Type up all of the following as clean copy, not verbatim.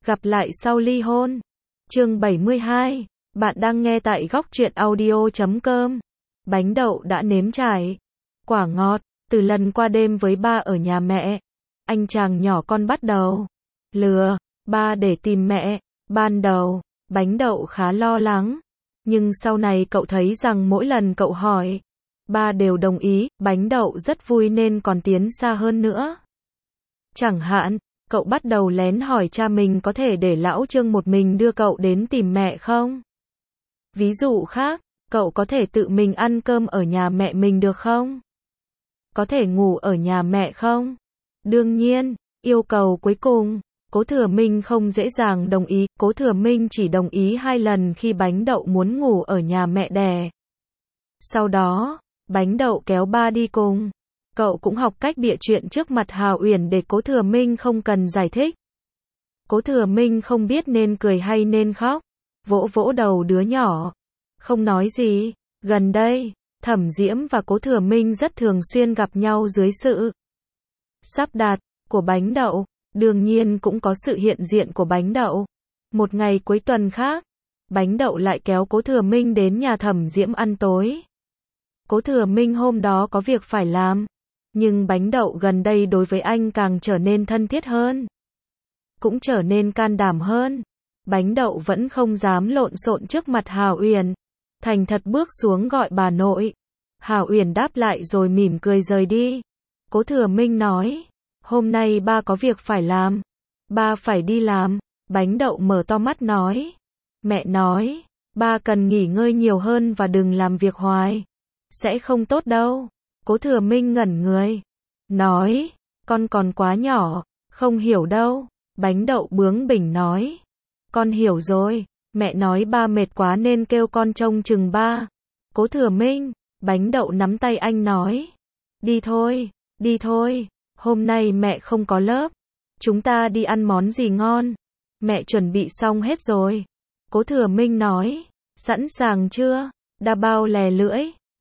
Gặp lại sau ly hôn. Chương 72. Bạn đang nghe tại góc truyện audio.com. Bánh đậu đã nếm trải. Quả ngọt. Từ lần qua đêm với ba ở nhà mẹ, anh chàng nhỏ con bắt đầu lừa ba để tìm mẹ. Ban đầu, bánh đậu khá lo lắng. Nhưng sau này cậu thấy rằng mỗi lần cậu hỏi, ba đều đồng ý. Bánh đậu rất vui nên còn tiến xa hơn nữa. Chẳng hạn, cậu bắt đầu lén hỏi cha mình có thể để lão Trương một mình đưa cậu đến tìm mẹ không? Ví dụ khác, cậu có thể tự mình ăn cơm ở nhà mẹ mình được không? Có thể ngủ ở nhà mẹ không? Đương nhiên, yêu cầu cuối cùng, Cố Thừa Minh không dễ dàng đồng ý. Cố Thừa Minh chỉ đồng ý 2 lần khi bánh đậu muốn ngủ ở nhà mẹ đẻ. Sau đó, bánh đậu kéo ba đi cùng. Cậu cũng học cách bịa chuyện trước mặt Hào Uyển để Cố Thừa Minh không cần giải thích. Cố Thừa Minh không biết nên cười hay nên khóc. Vỗ vỗ đầu đứa nhỏ. Không nói gì. Gần đây, Thẩm Diễm và Cố Thừa Minh rất thường xuyên gặp nhau dưới sự sắp đặt của bánh đậu. Đương nhiên cũng có sự hiện diện của bánh đậu. Một ngày cuối tuần khác, bánh đậu lại kéo Cố Thừa Minh đến nhà Thẩm Diễm ăn tối. Cố Thừa Minh hôm đó có việc phải làm. Nhưng bánh đậu gần đây đối với anh càng trở nên thân thiết hơn. Cũng trở nên can đảm hơn. Bánh đậu vẫn không dám lộn xộn trước mặt Hào Uyển. Thành thật bước xuống gọi bà nội. Hào Uyển đáp lại rồi mỉm cười rời đi. Cố Thừa Minh nói, hôm nay ba có việc phải làm. Ba phải đi làm. Bánh đậu mở to mắt nói. Mẹ nói, ba cần nghỉ ngơi nhiều hơn và đừng làm việc hoài. Sẽ không tốt đâu. Cố Thừa Minh ngẩn người. Nói, con còn quá nhỏ, không hiểu đâu. Bánh đậu bướng bỉnh nói. Con hiểu rồi, mẹ nói ba mệt quá nên kêu con trông chừng ba. Cố Thừa Minh, bánh đậu nắm tay anh nói. Đi thôi, hôm nay mẹ không có lớp. Chúng ta đi ăn món gì ngon? Mẹ chuẩn bị xong hết rồi. Cố Thừa Minh nói. Sẵn sàng chưa? Đa bao lè lưỡi.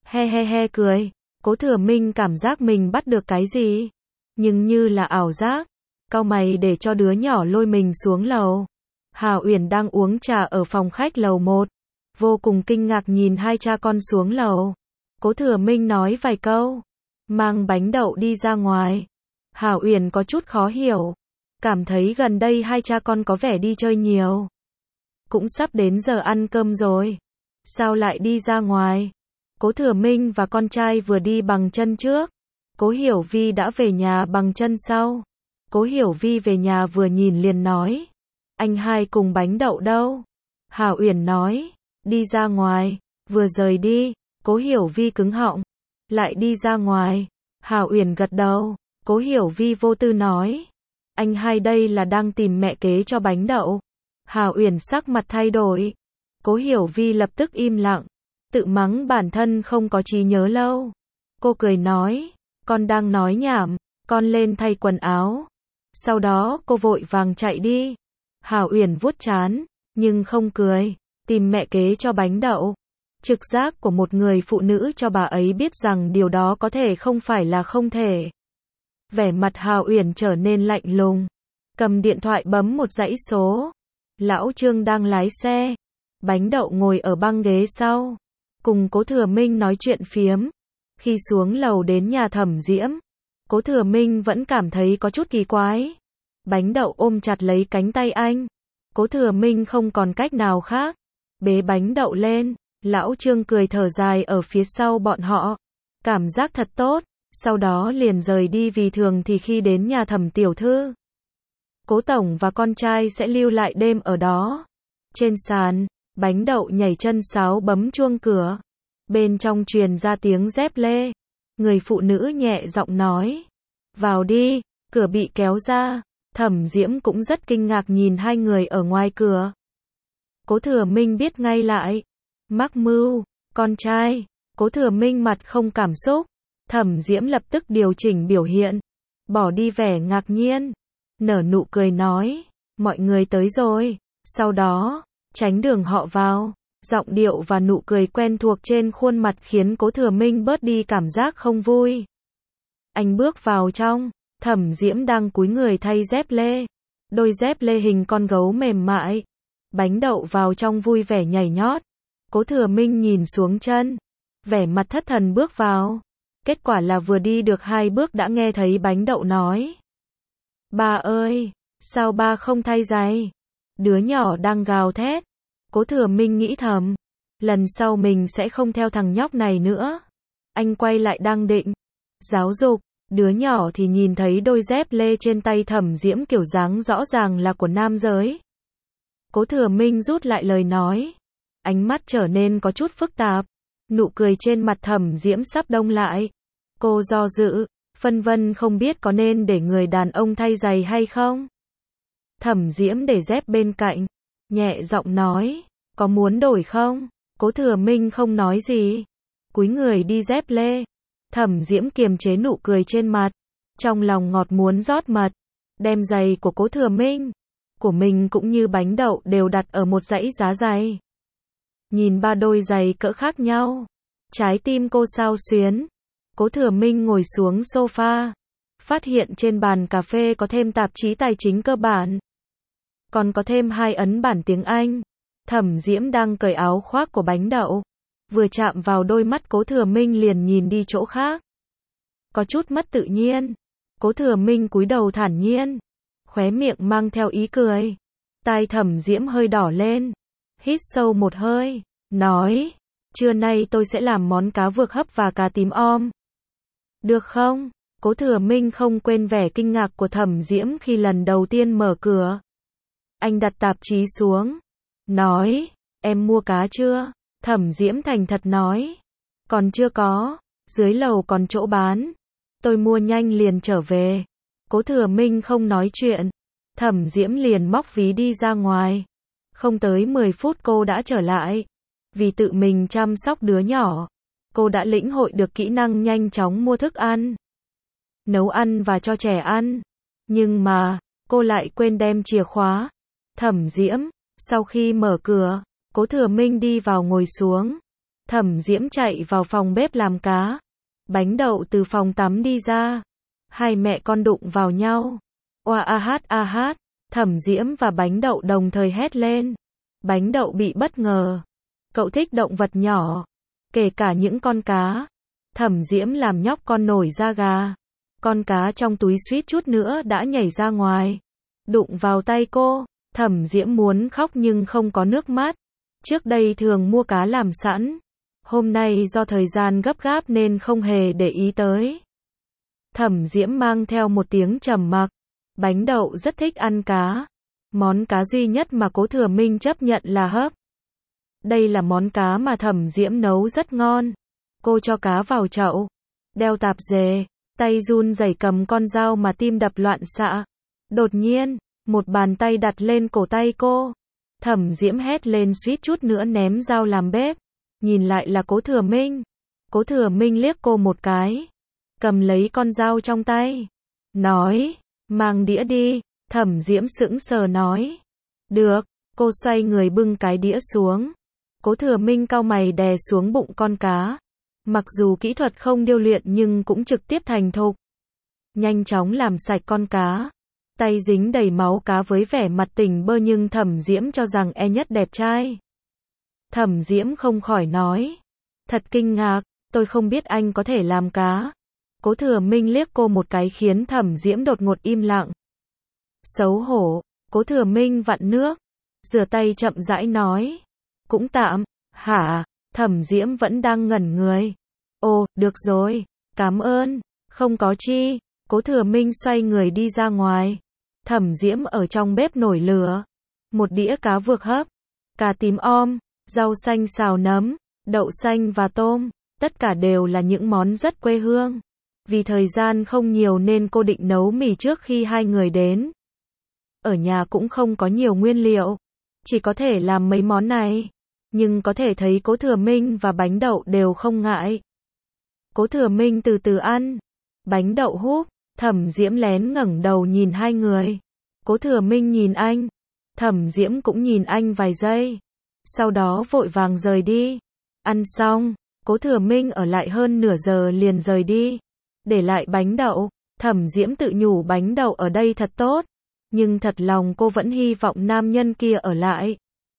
He cười. Cố Thừa Minh cảm giác mình bắt được cái gì? Nhưng như là ảo giác. Cau mày để cho đứa nhỏ lôi mình xuống lầu. Hào Uyển đang uống trà ở phòng khách lầu 1. Vô cùng kinh ngạc nhìn hai cha con xuống lầu. Cố Thừa Minh nói vài câu. Mang bánh đậu đi ra ngoài. Hào Uyển có chút khó hiểu. Cảm thấy gần đây hai cha con có vẻ đi chơi nhiều. Cũng sắp đến giờ ăn cơm rồi. Sao lại đi ra ngoài? Cố Thừa Minh và con trai vừa đi bằng chân trước. Cố Hiểu Vi đã về nhà bằng chân sau. Cố Hiểu Vi về nhà vừa nhìn liền nói. Anh hai cùng bánh đậu đâu? Hào Uyển nói. Đi ra ngoài. Vừa rời đi. Cố Hiểu Vi cứng họng. Lại đi ra ngoài. Hào Uyển gật đầu. Cố Hiểu Vi vô tư nói. Anh hai đây là đang tìm mẹ kế cho bánh đậu. Hào Uyển sắc mặt thay đổi. Cố Hiểu Vi lập tức im lặng. Tự mắng bản thân không có trí nhớ lâu. Cô cười nói. Con đang nói nhảm. Con lên thay quần áo. Sau đó cô vội vàng chạy đi. Hào Uyển vuốt trán. Nhưng không cười. Tìm mẹ kế cho bánh đậu. Trực giác của một người phụ nữ cho bà ấy biết rằng điều đó có thể không phải là không thể. Vẻ mặt Hào Uyển trở nên lạnh lùng. Cầm điện thoại bấm một dãy số. Lão Trương đang lái xe. Bánh đậu ngồi ở băng ghế sau. Cùng Cố Thừa Minh nói chuyện phiếm. Khi xuống lầu đến nhà Thẩm Diễm, Cố Thừa Minh vẫn cảm thấy có chút kỳ quái. Bánh đậu ôm chặt lấy cánh tay anh. Cố Thừa Minh không còn cách nào khác. Bế bánh đậu lên. Lão Trương cười thở dài ở phía sau bọn họ. Cảm giác thật tốt. Sau đó liền rời đi vì thường thì khi đến nhà Thẩm tiểu thư, Cố tổng và con trai sẽ lưu lại đêm ở đó. Trên sàn, bánh đậu nhảy chân sáo bấm chuông cửa. Bên trong truyền ra tiếng dép lê. Người phụ nữ nhẹ giọng nói. Vào đi. Cửa bị kéo ra. Thẩm Diễm cũng rất kinh ngạc nhìn hai người ở ngoài cửa. Cố Thừa Minh biết ngay lại. Mắc mưu. Con trai. Cố Thừa Minh mặt không cảm xúc. Thẩm Diễm lập tức điều chỉnh biểu hiện. Bỏ đi vẻ ngạc nhiên. Nở nụ cười nói. Mọi người tới rồi. Sau đó, tránh đường họ vào. Giọng điệu và nụ cười quen thuộc trên khuôn mặt khiến Cố Thừa Minh bớt đi cảm giác không vui. Anh bước vào trong. Thẩm Diễm đang cúi người thay dép lê. đôi dép lê hình con gấu mềm mại. Bánh đậu vào trong vui vẻ nhảy nhót. Cố Thừa Minh nhìn xuống chân, vẻ mặt thất thần bước vào. Kết quả là vừa đi được 2 bước đã nghe thấy bánh đậu nói: "Ba ơi, sao ba không thay giày?" Đứa nhỏ đang gào thét. Cố Thừa Minh nghĩ thầm, lần sau mình sẽ không theo thằng nhóc này nữa. Anh quay lại đang định giáo dục đứa nhỏ thì nhìn thấy đôi dép lê trên tay Thẩm Diễm kiểu dáng rõ ràng là của nam giới. Cố Thừa Minh rút lại lời nói, ánh mắt trở nên có chút phức tạp, nụ cười trên mặt Thẩm Diễm sắp đông lại. Cô do dự, phân vân không biết có nên để người đàn ông thay giày hay không. Thẩm Diễm để dép bên cạnh, nhẹ giọng nói, có muốn đổi không? Cố Thừa Minh không nói gì, cúi người đi dép lê. Thẩm Diễm kiềm chế nụ cười trên mặt, trong lòng ngọt muốn rót mật, đem giày của Cố Thừa Minh, của mình cũng như bánh đậu đều đặt ở một dãy giá giày. Nhìn 3 đôi giày cỡ khác nhau, trái tim cô xao xuyến. Cố Thừa Minh ngồi xuống sofa, phát hiện trên bàn cà phê có thêm tạp chí tài chính cơ bản, còn có thêm 2 ấn bản tiếng Anh. Thẩm Diễm đang cởi áo khoác của bánh đậu, vừa chạm vào đôi mắt Cố Thừa Minh liền nhìn đi chỗ khác, có chút mất tự nhiên. Cố Thừa Minh cúi đầu thản nhiên, khóe miệng mang theo ý cười. Tai Thẩm Diễm hơi đỏ lên, hít sâu một hơi, nói, trưa nay tôi sẽ làm món cá vược hấp và cá tím om. Được không? Cố Thừa Minh không quên vẻ kinh ngạc của Thẩm Diễm khi lần đầu tiên mở cửa. Anh đặt tạp chí xuống, nói, em mua cá chưa? Thẩm Diễm thành thật nói, còn chưa có, dưới lầu còn chỗ bán, tôi mua nhanh liền trở về. Cố Thừa Minh không nói chuyện, Thẩm Diễm liền móc ví đi ra ngoài. Không tới 10 phút cô đã trở lại. Vì tự mình chăm sóc đứa nhỏ, cô đã lĩnh hội được kỹ năng nhanh chóng mua thức ăn, nấu ăn và cho trẻ ăn. Nhưng mà, cô lại quên đem chìa khóa. Thẩm Diễm, sau khi mở cửa, Cố Thừa Minh đi vào ngồi xuống. Thẩm Diễm chạy vào phòng bếp làm cá. Bánh đậu từ phòng tắm đi ra. Hai mẹ con đụng vào nhau. Oa a hát, Thẩm Diễm và bánh đậu đồng thời hét lên. Bánh đậu bị bất ngờ. Cậu thích động vật nhỏ, kể cả những con cá. Thẩm Diễm làm nhóc con nổi da gà. Con cá trong túi suýt chút nữa đã nhảy ra ngoài, đụng vào tay cô. Thẩm Diễm muốn khóc nhưng không có nước mắt. Trước đây thường mua cá làm sẵn, hôm nay do thời gian gấp gáp nên không hề để ý tới. Thẩm Diễm mang theo một tiếng trầm mặc. Bánh đậu rất thích ăn cá. Món cá duy nhất mà Cố Thừa Minh chấp nhận là hấp. Đây là món cá mà Thẩm Diễm nấu rất ngon. Cô cho cá vào chậu, đeo tạp dề, tay run rẩy cầm con dao mà tim đập loạn xạ. Đột nhiên, một bàn tay đặt lên cổ tay cô. Thẩm Diễm hét lên suýt chút nữa ném dao làm bếp. Nhìn lại là Cố Thừa Minh. Cố Thừa Minh liếc cô một cái, cầm lấy con dao trong tay, nói, mang đĩa đi. Thẩm Diễm sững sờ nói, được. Cô xoay người bưng cái đĩa xuống. Cố Thừa Minh cau mày đè xuống bụng con cá. Mặc dù kỹ thuật không điêu luyện nhưng cũng trực tiếp thành thục. Nhanh chóng làm sạch con cá. Tay dính đầy máu cá với vẻ mặt tỉnh bơ nhưng Thẩm Diễm cho rằng e nhất đẹp trai. Thẩm Diễm không khỏi nói, thật kinh ngạc, tôi không biết anh có thể làm cá. Cố Thừa Minh liếc cô một cái khiến Thẩm Diễm đột ngột im lặng. Xấu hổ, Cố Thừa Minh vặn nước, rửa tay chậm rãi nói, cũng tạm. Hả? Thẩm Diễm vẫn đang ngẩn người. Ồ, được rồi, cảm ơn. Không có chi. Cố Thừa Minh xoay người đi ra ngoài. Thẩm Diễm ở trong bếp nổi lửa. Một đĩa cá vược hấp, cá tím om, rau xanh xào nấm, đậu xanh và tôm. Tất cả đều là những món rất quê hương. Vì thời gian không nhiều nên cô định nấu mì trước khi hai người đến. Ở nhà cũng không có nhiều nguyên liệu, chỉ có thể làm mấy món này. Nhưng có thể thấy Cố Thừa Minh và bánh đậu đều không ngại. Cố Thừa Minh từ từ ăn. Bánh đậu húp. Thẩm Diễm lén ngẩng đầu nhìn hai người. Cố Thừa Minh nhìn anh. Thẩm Diễm cũng nhìn anh vài giây. Sau đó vội vàng rời đi. Ăn xong, Cố Thừa Minh ở lại hơn nửa giờ liền rời đi. Để lại bánh đậu. Thẩm Diễm tự nhủ bánh đậu ở đây thật tốt. Nhưng thật lòng cô vẫn hy vọng nam nhân kia ở lại.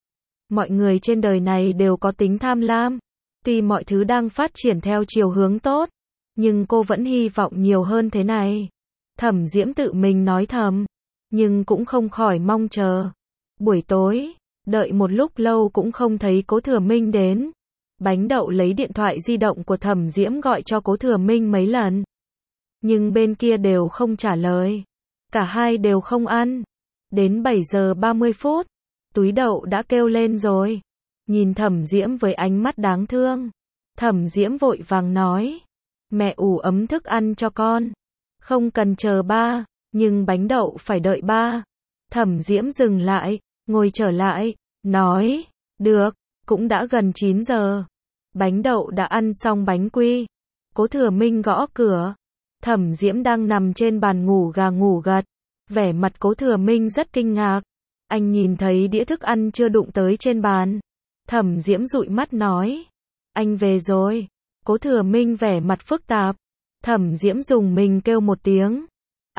Mọi người trên đời này đều có tính tham lam. Tuy mọi thứ đang phát triển theo chiều hướng tốt, nhưng cô vẫn hy vọng nhiều hơn thế này. Thẩm Diễm tự mình nói thầm, nhưng cũng không khỏi mong chờ. Buổi tối, đợi một lúc lâu cũng không thấy Cố Thừa Minh đến. Bánh đậu lấy điện thoại di động của Thẩm Diễm gọi cho Cố Thừa Minh mấy lần. Nhưng bên kia đều không trả lời. Cả hai đều không ăn. Đến 7 giờ 30 phút, túi đậu đã kêu lên rồi. Nhìn Thẩm Diễm với ánh mắt đáng thương. Thẩm Diễm vội vàng nói, mẹ ủ ấm thức ăn cho con. Không cần chờ ba, nhưng bánh đậu phải đợi ba. Thẩm Diễm dừng lại, ngồi trở lại, nói, được, cũng đã gần 9 giờ. Bánh đậu đã ăn xong bánh quy. Cố Thừa Minh gõ cửa. Thẩm Diễm đang nằm trên bàn ngủ gà ngủ gật. Vẻ mặt Cố Thừa Minh rất kinh ngạc. Anh nhìn thấy đĩa thức ăn chưa đụng tới trên bàn. Thẩm Diễm dụi mắt nói, anh về rồi. Cố Thừa Minh vẻ mặt phức tạp. Thẩm Diễm dùng mình kêu một tiếng.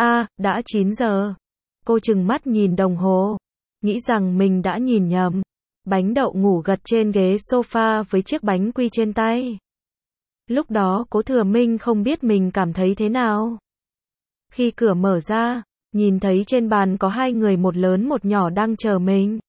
Đã 9 giờ. Cô trừng mắt nhìn đồng hồ. Nghĩ rằng mình đã nhìn nhầm. Bánh đậu ngủ gật trên ghế sofa với chiếc bánh quy trên tay. Lúc đó Cố Thừa Minh không biết mình cảm thấy thế nào. Khi cửa mở ra, nhìn thấy trên bàn có hai người một lớn một nhỏ đang chờ mình.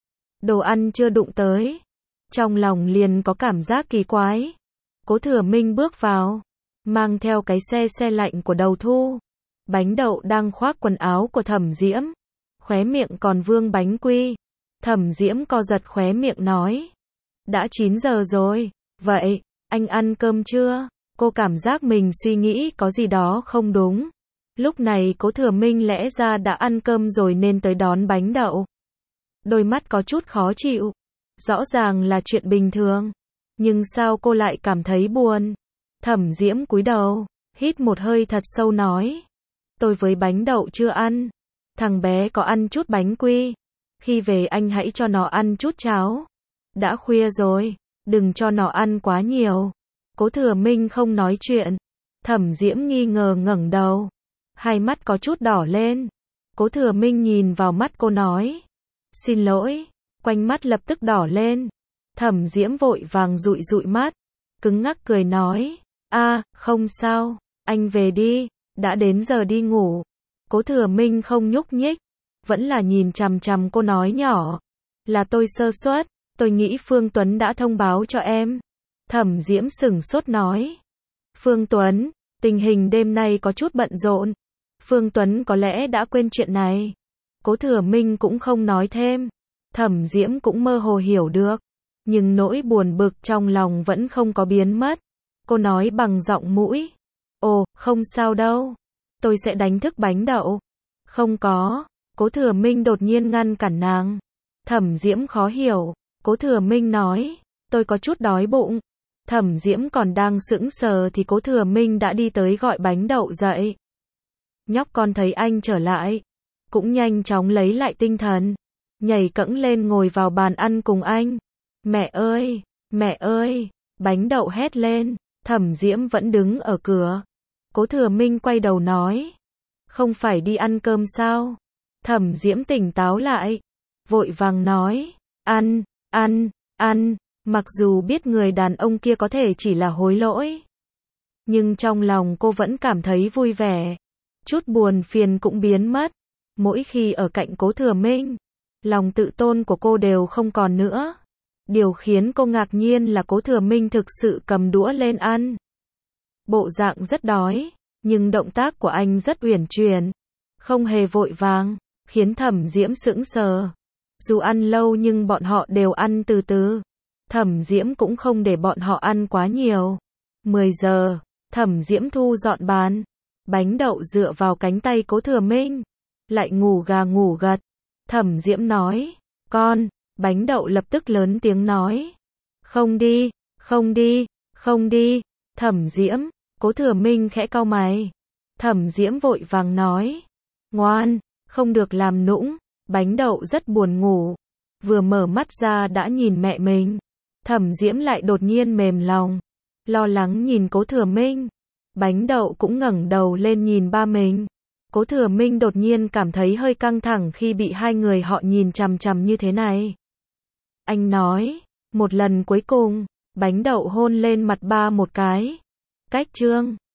Đồ ăn chưa đụng tới. Trong lòng liền có cảm giác kỳ quái. Cố Thừa Minh bước vào, mang theo cái xe lạnh của Đầu Thu. Bánh đậu đang khoác quần áo của Thẩm Diễm. Khóe miệng còn vương bánh quy. Thẩm Diễm co giật khóe miệng nói, đã 9 giờ rồi, vậy, anh ăn cơm chưa? Cô cảm giác mình suy nghĩ có gì đó không đúng. Lúc này Cố Thừa Minh lẽ ra đã ăn cơm rồi nên tới đón bánh đậu. Đôi mắt có chút khó chịu. Rõ ràng là chuyện bình thường. Nhưng sao cô lại cảm thấy buồn? Thẩm Diễm cúi đầu, hít một hơi thật sâu nói, tôi với bánh đậu chưa ăn. Thằng bé có ăn chút bánh quy. Khi về anh hãy cho nó ăn chút cháo. Đã khuya rồi, đừng cho nó ăn quá nhiều. Cố Thừa Minh không nói chuyện. Thẩm Diễm nghi ngờ ngẩng đầu. Hai mắt có chút đỏ lên. Cố Thừa Minh nhìn vào mắt cô nói, xin lỗi. Quanh mắt lập tức đỏ lên. Thẩm Diễm vội vàng dụi mắt. Cứng ngắc cười nói, không sao, anh về đi, đã đến giờ đi ngủ. Cố Thừa Minh không nhúc nhích. Vẫn là nhìn chằm chằm cô nói nhỏ, là tôi sơ suất, tôi nghĩ Phương Tuấn đã thông báo cho em. Thẩm Diễm sửng sốt nói, Phương Tuấn, tình hình đêm nay có chút bận rộn. Phương Tuấn có lẽ đã quên chuyện này. Cố Thừa Minh cũng không nói thêm. Thẩm Diễm cũng mơ hồ hiểu được, nhưng nỗi buồn bực trong lòng vẫn không có biến mất. Cô nói bằng giọng mũi, ồ, không sao đâu, tôi sẽ đánh thức bánh đậu. Không có. Cố Thừa Minh đột nhiên ngăn cản nàng. Thẩm Diễm khó hiểu. Cố Thừa Minh nói, tôi có chút đói bụng. Thẩm Diễm còn đang sững sờ thì Cố Thừa Minh đã đi tới gọi bánh đậu dậy. Nhóc con thấy anh trở lại, cũng nhanh chóng lấy lại tinh thần, nhảy cẫng lên ngồi vào bàn ăn cùng anh. Mẹ ơi, bánh đậu hét lên. Thẩm Diễm vẫn đứng ở cửa. Cố Thừa Minh quay đầu nói, không phải đi ăn cơm sao? Thẩm Diễm tỉnh táo lại, vội vàng nói, ăn, mặc dù biết người đàn ông kia có thể chỉ là hối lỗi. Nhưng trong lòng cô vẫn cảm thấy vui vẻ, chút buồn phiền cũng biến mất. Mỗi khi ở cạnh Cố Thừa Minh, lòng tự tôn của cô đều không còn nữa. Điều khiến cô ngạc nhiên là Cố Thừa Minh thực sự cầm đũa lên ăn. Bộ dạng rất đói, nhưng động tác của anh rất uyển chuyển, không hề vội vàng, khiến Thẩm Diễm sững sờ. Dù ăn lâu nhưng bọn họ đều ăn từ từ. Thẩm Diễm cũng không để bọn họ ăn quá nhiều. 10 giờ, Thẩm Diễm thu dọn bàn. Bánh đậu dựa vào cánh tay Cố Thừa Minh, lại ngủ gà ngủ gật. Thẩm Diễm nói, con. Bánh đậu lập tức lớn tiếng nói, không đi. Thẩm Diễm. Cố Thừa Minh khẽ cau mày. Thẩm Diễm vội vàng nói, ngoan, không được làm nũng. Bánh đậu rất buồn ngủ, vừa mở mắt ra đã nhìn mẹ mình. Thẩm Diễm lại đột nhiên mềm lòng, lo lắng nhìn Cố Thừa Minh. Bánh đậu cũng ngẩng đầu lên nhìn ba mình. Cố Thừa Minh đột nhiên cảm thấy hơi căng thẳng khi bị hai người họ nhìn chằm chằm như thế này. Anh nói, một lần cuối cùng, bánh đậu hôn lên mặt ba một cái. Cách Trương